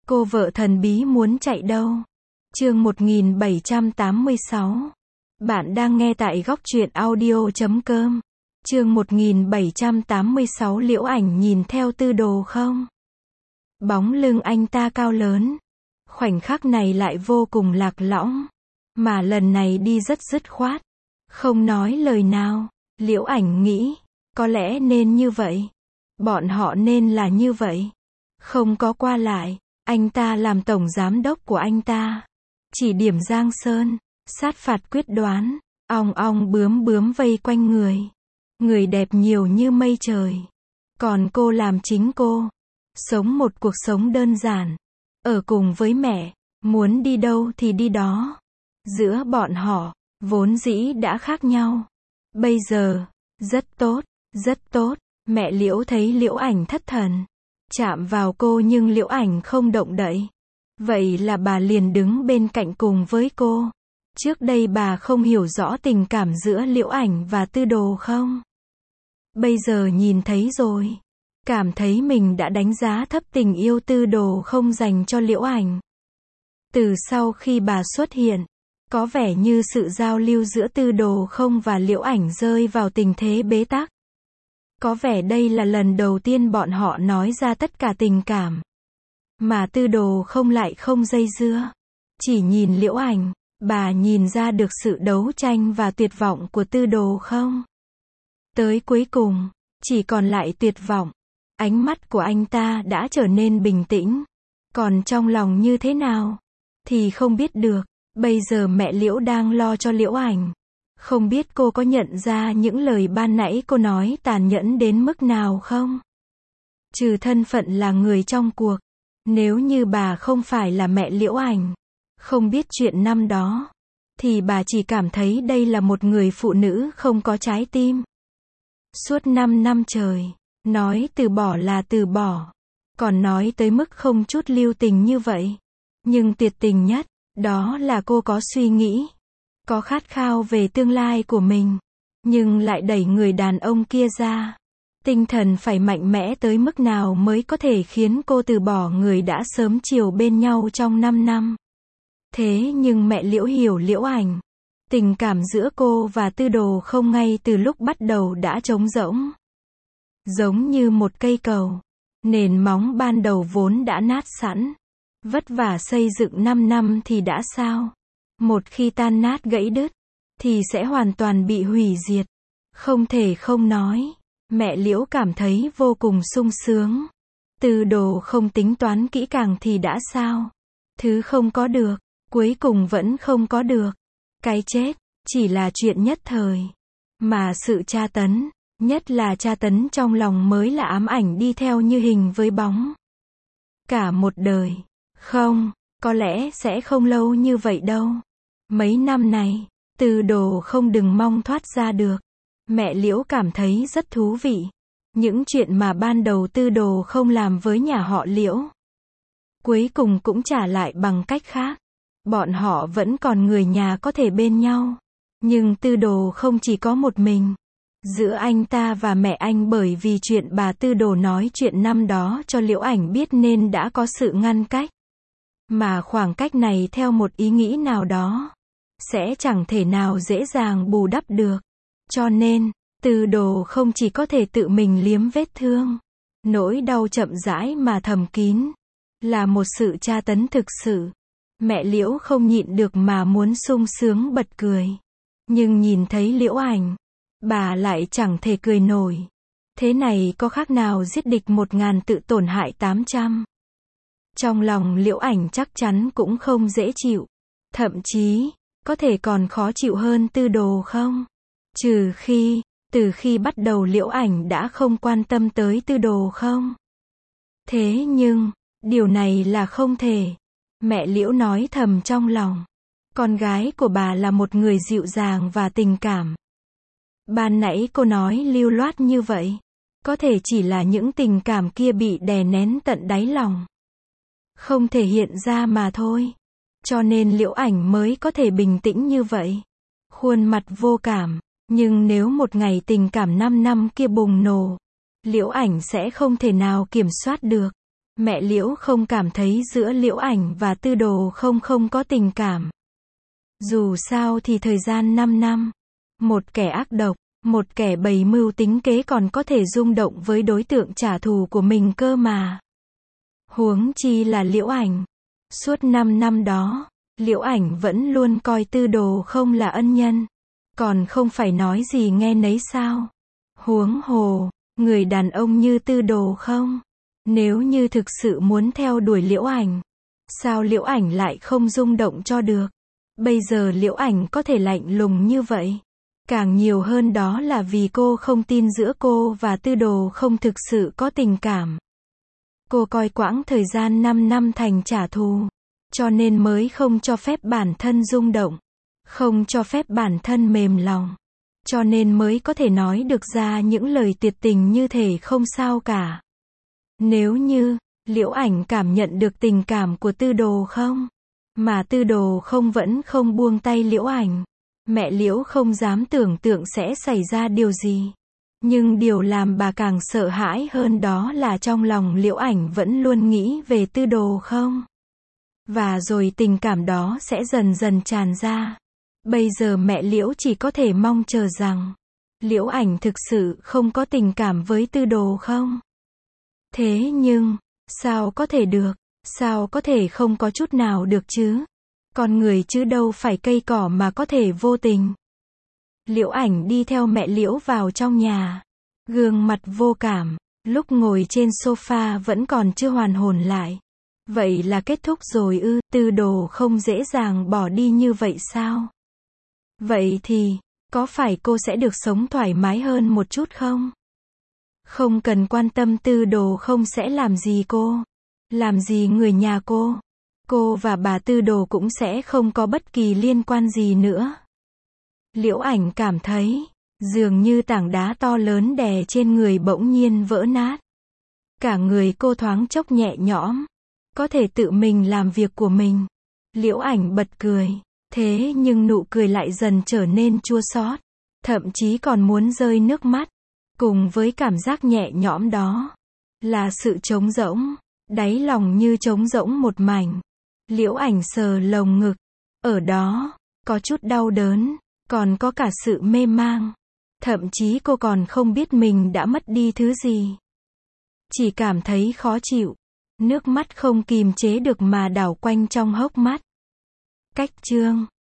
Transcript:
Cô vợ thần bí muốn chạy đâu? Chương 1786. Bạn đang nghe tại góc truyện audio.com. Chương 1786 Liễu Ảnh nhìn theo Tư Đồ không? Bóng lưng anh ta cao lớn. Khoảnh khắc này lại vô cùng lạc lõng. Mà lần này đi rất dứt khoát. Không nói lời nào. Liễu Ảnh nghĩ, có lẽ nên như vậy. Bọn họ nên là như vậy. Không có qua lại. Anh ta làm tổng giám đốc của anh ta. Chỉ điểm Giang Sơn, sát phạt quyết đoán, ong ong bướm bướm vây quanh người. Người đẹp nhiều như mây trời. Còn cô làm chính cô. Sống một cuộc sống đơn giản. Ở cùng với mẹ, muốn đi đâu thì đi đó. Giữa bọn họ, vốn dĩ đã khác nhau. Bây giờ, rất tốt, rất tốt. Mẹ Liễu thấy Liễu Ảnh thất thần. Chạm vào cô nhưng Liễu Ảnh không động đậy. Vậy là bà liền đứng bên cạnh cùng với cô. Trước đây bà không hiểu rõ tình cảm giữa Liễu Ảnh và Tư Đồ không? Bây giờ nhìn thấy rồi. Cảm thấy mình đã đánh giá thấp tình yêu Tư Đồ không dành cho Liễu Ảnh. Từ sau khi bà xuất hiện, có vẻ như sự giao lưu giữa Tư Đồ không và Liễu Ảnh rơi vào tình thế bế tắc. Có vẻ đây là lần đầu tiên bọn họ nói ra tất cả tình cảm. Mà Tư Đồ không lại không dây dưa. Chỉ nhìn Liễu Ảnh, bà nhìn ra được sự đấu tranh và tuyệt vọng của Tư Đồ không? Tới cuối cùng, chỉ còn lại tuyệt vọng. Ánh mắt của anh ta đã trở nên bình tĩnh. Còn trong lòng như thế nào? Thì không biết được. Bây giờ mẹ Liễu đang lo cho Liễu Ảnh. Không biết cô có nhận ra những lời ban nãy cô nói tàn nhẫn đến mức nào không? Trừ thân phận là người trong cuộc. Nếu như bà không phải là mẹ Liễu Ảnh, không biết chuyện năm đó, thì bà chỉ cảm thấy đây là một người phụ nữ không có trái tim. Suốt 5 năm trời, nói từ bỏ là từ bỏ. Còn nói tới mức không chút lưu tình như vậy. Nhưng tuyệt tình nhất, đó là cô có suy nghĩ. Có khát khao về tương lai của mình. Nhưng lại đẩy người đàn ông kia ra. Tinh thần phải mạnh mẽ tới mức nào mới có thể khiến cô từ bỏ người đã sớm chiều bên nhau trong 5 năm. Thế nhưng mẹ Liễu hiểu Liễu Ảnh. Tình cảm giữa cô và Tư Đồ không ngay từ lúc bắt đầu đã trống rỗng. Giống như một cây cầu. Nền móng ban đầu vốn đã nát sẵn. Vất vả xây dựng 5 năm thì đã sao? Một khi tan nát gãy đứt, thì sẽ hoàn toàn bị hủy diệt. Không thể không nói. Mẹ Liễu cảm thấy vô cùng sung sướng. Tư Đồ không tính toán kỹ càng thì đã sao? Thứ không có được, cuối cùng vẫn không có được. Cái chết, chỉ là chuyện nhất thời. Mà sự tra tấn, nhất là tra tấn trong lòng mới là ám ảnh đi theo như hình với bóng. Cả một đời. Không, có lẽ sẽ không lâu như vậy đâu. Mấy năm này, Tư Đồ không đừng mong thoát ra được. Mẹ Liễu cảm thấy rất thú vị. Những chuyện mà ban đầu Tư Đồ không làm với nhà họ Liễu. Cuối cùng cũng trả lại bằng cách khác. Bọn họ vẫn còn người nhà có thể bên nhau. Nhưng Tư Đồ không chỉ có một mình. Giữa anh ta và mẹ anh bởi vì chuyện bà Tư Đồ nói chuyện năm đó cho Liễu Ảnh biết nên đã có sự ngăn cách. Mà khoảng cách này theo một ý nghĩ nào đó, sẽ chẳng thể nào dễ dàng bù đắp được. Cho nên, Tư Đồ không chỉ có thể tự mình liếm vết thương. Nỗi đau chậm rãi mà thầm kín. Là một sự tra tấn thực sự. Mẹ Liễu không nhịn được mà muốn sung sướng bật cười. Nhưng nhìn thấy Liễu Ảnh, bà lại chẳng thể cười nổi. Thế này có khác nào giết địch 1000 tự tổn hại 800. Trong lòng Liễu Ảnh chắc chắn cũng không dễ chịu. Thậm chí, có thể còn khó chịu hơn Tư Đồ không? Từ khi bắt đầu Liễu Ảnh đã không quan tâm tới Tư Đồ không? Thế nhưng, điều này là không thể. Mẹ Liễu nói thầm trong lòng. Con gái của bà là một người dịu dàng và tình cảm. Ban nãy cô nói lưu loát như vậy. Có thể chỉ là những tình cảm kia bị đè nén tận đáy lòng. Không thể hiện ra mà thôi. Cho nên Liễu Ảnh mới có thể bình tĩnh như vậy. Khuôn mặt vô cảm. Nhưng nếu một ngày tình cảm 5 năm kia bùng nổ, Liễu Ảnh sẽ không thể nào kiểm soát được. Mẹ Liễu không cảm thấy giữa Liễu Ảnh và Tư Đồ không có tình cảm. Dù sao thì thời gian 5 năm, một kẻ ác độc, một kẻ bày mưu tính kế còn có thể rung động với đối tượng trả thù của mình cơ mà. Huống chi là Liễu Ảnh. Suốt 5 năm đó, Liễu Ảnh vẫn luôn coi Tư Đồ không là ân nhân. Còn không phải nói gì nghe nấy sao. Huống hồ, người đàn ông như Tư Đồ không. Nếu như thực sự muốn theo đuổi Liễu Ảnh, sao Liễu Ảnh lại không rung động cho được? Bây giờ Liễu Ảnh có thể lạnh lùng như vậy. Càng nhiều hơn đó là vì cô không tin giữa cô và Tư Đồ không thực sự có tình cảm. Cô coi quãng thời gian 5 năm thành trả thù, cho nên mới không cho phép bản thân rung động, không cho phép bản thân mềm lòng, cho nên mới có thể nói được ra những lời tuyệt tình như thể không sao cả. Nếu như Liễu Ảnh cảm nhận được tình cảm của Tư Đồ không, mà Tư Đồ không vẫn không buông tay Liễu Ảnh, mẹ Liễu không dám tưởng tượng sẽ xảy ra điều gì. Nhưng điều làm bà càng sợ hãi hơn đó là trong lòng Liễu Ảnh vẫn luôn nghĩ về Tư Đồ không. Và rồi tình cảm đó sẽ dần dần tràn ra. Bây giờ mẹ Liễu chỉ có thể mong chờ rằng Liễu Ảnh thực sự không có tình cảm với Tư Đồ không. Thế nhưng, sao có thể được, sao có thể không có chút nào được chứ? Con người chứ đâu phải cây cỏ mà có thể vô tình. Liễu Ảnh đi theo mẹ Liễu vào trong nhà. Gương mặt vô cảm, lúc ngồi trên sofa vẫn còn chưa hoàn hồn lại. Vậy là kết thúc rồi ư? Tư Đồ không dễ dàng bỏ đi như vậy sao? Vậy thì, có phải cô sẽ được sống thoải mái hơn một chút không? Không cần quan tâm Tư Đồ không sẽ làm gì cô, làm gì người nhà cô và bà Tư Đồ cũng sẽ không có bất kỳ liên quan gì nữa. Liễu Ảnh cảm thấy, dường như tảng đá to lớn đè trên người bỗng nhiên vỡ nát. Cả người cô thoáng chốc nhẹ nhõm, có thể tự mình làm việc của mình. Liễu Ảnh bật cười, thế nhưng nụ cười lại dần trở nên chua xót, thậm chí còn muốn rơi nước mắt. Cùng với cảm giác nhẹ nhõm đó, là sự trống rỗng, đáy lòng như trống rỗng một mảnh. Liễu Ảnh sờ lồng ngực, ở đó, có chút đau đớn, còn có cả sự mê mang. Thậm chí cô còn không biết mình đã mất đi thứ gì. Chỉ cảm thấy khó chịu, nước mắt không kìm chế được mà đảo quanh trong hốc mắt. Cách chương